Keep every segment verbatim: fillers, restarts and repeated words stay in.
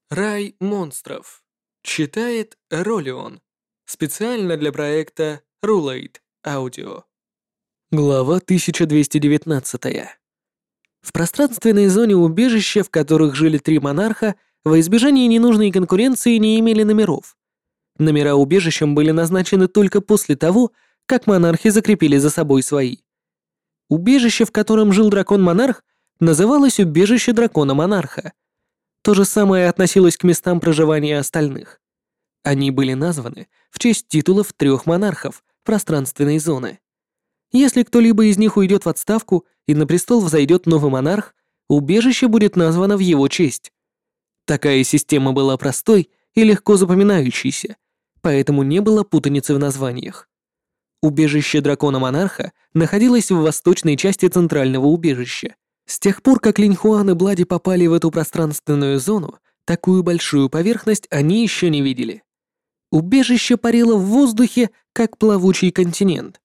Рай монстров. Читает Ролион. Специально для проекта Rulate Audio. Глава тысяча двести девятнадцать. В пространственной зоне убежища, в которых жили три монарха, во избежание ненужной конкуренции не имели номеров. Номера убежищам были назначены только после того, как монархи закрепили за собой свои. Убежище, в котором жил дракон-монарх, называлось убежище дракона-монарха. То же самое относилось к местам проживания остальных. Они были названы в честь титулов трех монархов пространственной зоны. Если кто-либо из них уйдет в отставку и на престол взойдет новый монарх, убежище будет названо в его честь. Такая система была простой и легко запоминающейся, поэтому не было путаницы в названиях. Убежище дракона-монарха находилось в восточной части центрального убежища. С тех пор, как Линьхуан и Блади попали в эту пространственную зону, такую большую поверхность они еще не видели. Убежище парило в воздухе, как плавучий континент.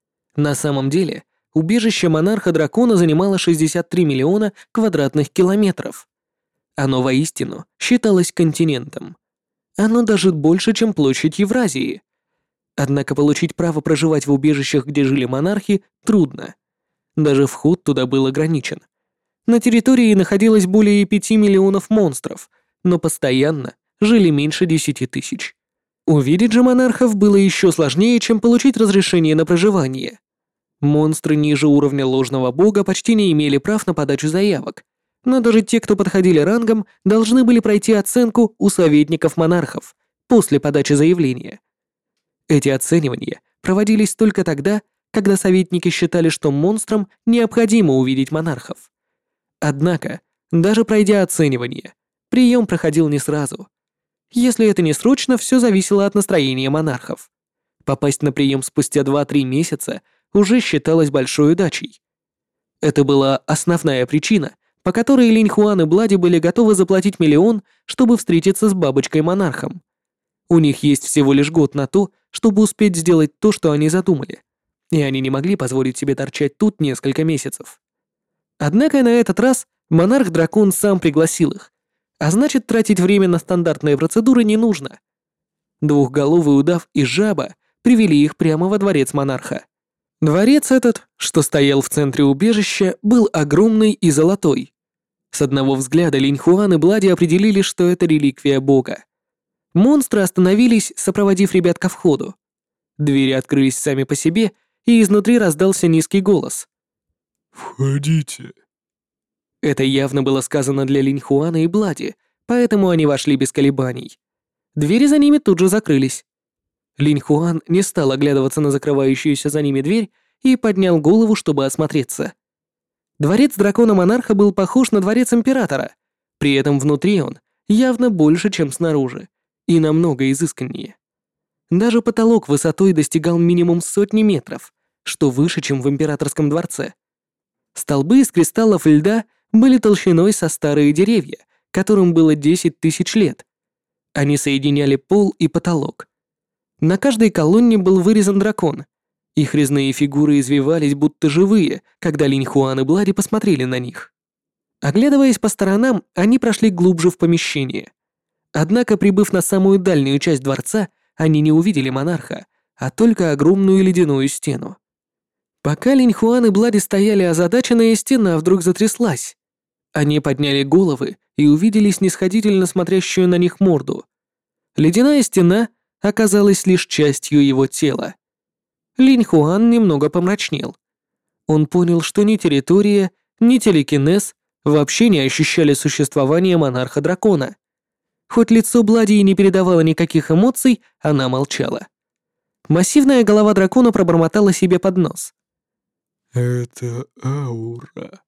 На самом деле, убежище монарха-дракона занимало шестьдесят три миллиона квадратных километров. Оно воистину считалось континентом. Оно даже больше, чем площадь Евразии. Однако получить право проживать в убежищах, где жили монархи, трудно. Даже вход туда был ограничен. На территории находилось более пяти миллионов монстров, но постоянно жили меньше десяти тысяч. Увидеть же монархов было еще сложнее, чем получить разрешение на проживание. Монстры ниже уровня ложного бога почти не имели прав на подачу заявок, но даже те, кто подходили рангом, должны были пройти оценку у советников монархов после подачи заявления. Эти оценивания проводились только тогда, когда советники считали, что монстрам необходимо увидеть монархов. Однако, даже пройдя оценивание, прием проходил не сразу. Если это не срочно, все зависело от настроения монархов. Попасть на прием спустя два-три месяца уже считалось большой удачей. Это была основная причина, по которой Линьхуан и Блади были готовы заплатить миллион, чтобы встретиться с бабочкой-монархом. У них есть всего лишь год на то, чтобы успеть сделать то, что они задумали, и они не могли позволить себе торчать тут несколько месяцев. Однако на этот раз монарх-дракон сам пригласил их, а значит, тратить время на стандартные процедуры не нужно. Двухголовый удав и жаба привели их прямо во дворец монарха. Дворец этот, что стоял в центре убежища, был огромный и золотой. С одного взгляда Линьхуан и Блади определили, что это реликвия бога. Монстры остановились, сопроводив ребят ко входу. Двери открылись сами по себе, и изнутри раздался низкий голос. «Входите». Это явно было сказано для Линьхуана и Блади, поэтому они вошли без колебаний. Двери за ними тут же закрылись. Линьхуан не стал оглядываться на закрывающуюся за ними дверь и поднял голову, чтобы осмотреться. Дворец дракона-монарха был похож на дворец императора, при этом внутри он явно больше, чем снаружи, и намного изысканнее. Даже потолок высотой достигал минимум сотни метров, что выше, чем в императорском дворце. Столбы из кристаллов льда были толщиной со старые деревья, которым было десять тысяч лет. Они соединяли пол и потолок. На каждой колонне был вырезан дракон. Их резные фигуры извивались будто живые, когда Линьхуан и Блади посмотрели на них. Оглядываясь по сторонам, они прошли глубже в помещение. Однако, прибыв на самую дальнюю часть дворца, они не увидели монарха, а только огромную ледяную стену. Пока Линьхуан и Блади стояли озадаченная, стена вдруг затряслась. Они подняли головы и увидели снисходительно смотрящую на них морду. Ледяная стена оказалась лишь частью его тела. Линьхуан немного помрачнел. Он понял, что ни территория, ни телекинез вообще не ощущали существования монарха-дракона. Хоть лицо Блади и не передавало никаких эмоций, она молчала. Массивная голова дракона пробормотала себе под нос. «Это аура.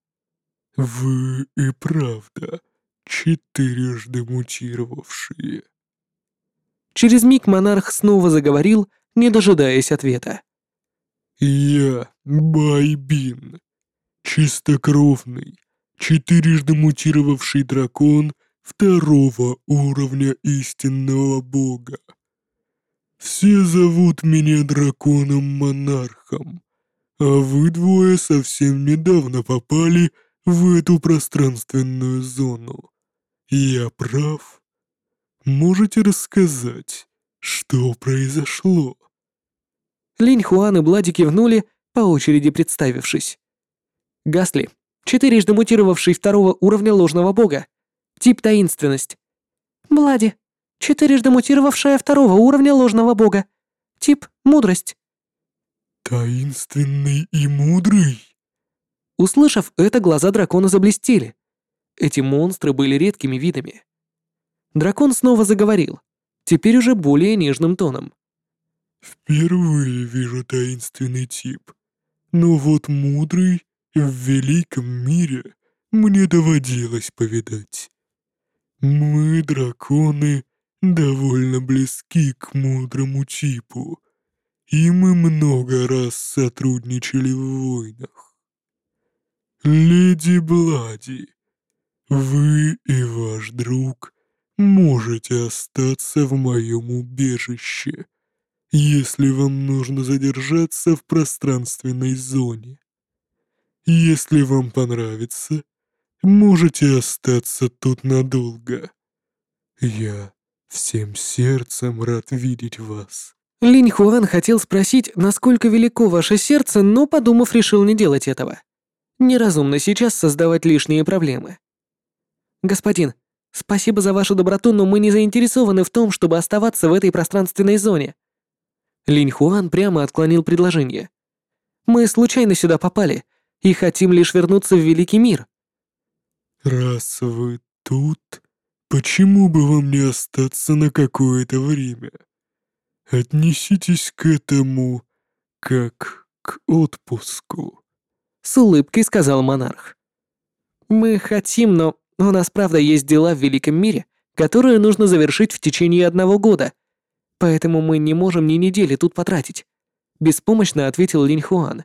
Вы и правда четырежды мутировавшие». Через миг монарх снова заговорил, не дожидаясь ответа. «Я Байбин, чистокровный, четырежды мутировавший дракон второго уровня истинного бога. Все зовут меня драконом-монархом, а вы двое совсем недавно попали в эту пространственную зону. Я прав?» Можете рассказать, что произошло?» Линь Хуан и Блади кивнули, по очереди представившись. Гасли, четырежды мутировавший второго уровня ложного бога. Тип таинственность. Блади, четырежды мутировавшая второго уровня ложного бога. Тип мудрость. «Таинственный и мудрый?» Услышав это, глаза дракона заблестели. Эти монстры были редкими видами. Дракон снова заговорил, теперь уже более нежным тоном. «Впервые вижу таинственный тип. Но вот мудрый в великом мире мне доводилось повидать. Мы, драконы, довольно близки к мудрому типу, и мы много раз сотрудничали в войнах. Леди Блади, вы и ваш друг можете остаться в моем убежище, если вам нужно задержаться в пространственной зоне. Если вам понравится, можете остаться тут надолго. Я всем сердцем рад видеть вас». Линь Хуан хотел спросить, насколько велико ваше сердце, но, подумав, решил не делать этого. Неразумно сейчас создавать лишние проблемы. Господин, спасибо за вашу доброту, но мы не заинтересованы в том, чтобы оставаться в этой пространственной зоне. Линь Хуан прямо отклонил предложение. Мы случайно сюда попали и хотим лишь вернуться в Великий мир. «Раз вы тут, почему бы вам не остаться на какое-то время? Отнеситесь к этому как к отпуску». С улыбкой сказал монарх. Мы хотим, но у нас правда есть дела в Великом мире, которые нужно завершить в течение одного года, поэтому мы не можем ни недели тут потратить. Беспомощно ответил Линь Хуан.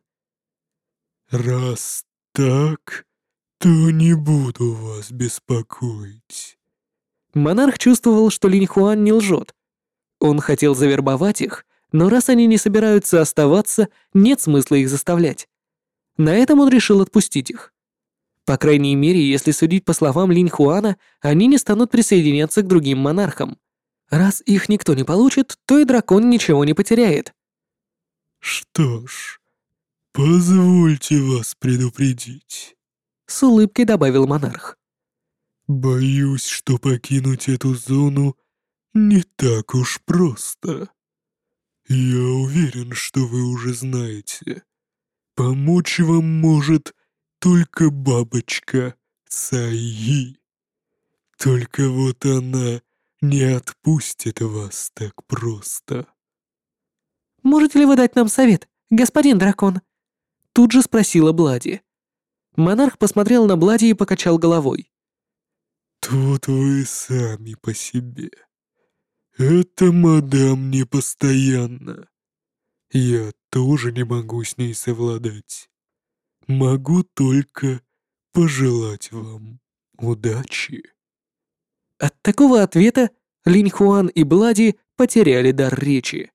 «Раз так, то не буду вас беспокоить». Монарх чувствовал, что Линь Хуан не лжет. Он хотел завербовать их, но раз они не собираются оставаться, нет смысла их заставлять. На этом он решил отпустить их. По крайней мере, если судить по словам Линь Хуана, они не станут присоединяться к другим монархам. Раз их никто не получит, то и дракон ничего не потеряет. «Что ж, позвольте вас предупредить». С улыбкой добавил монарх. «Боюсь, что покинуть эту зону не так уж просто. Я уверен, что вы уже знаете. Помочь вам может только бабочка Цайи. Только вот она не отпустит вас так просто». «Можете ли вы дать нам совет, господин дракон?» Тут же спросила Блади. Монарх посмотрел на Блади и покачал головой. «Тут вы сами по себе. Это мадам не постоянно. Я тоже не могу с ней совладать. Могу только пожелать вам удачи». От такого ответа Линь Хуан и Блади потеряли дар речи.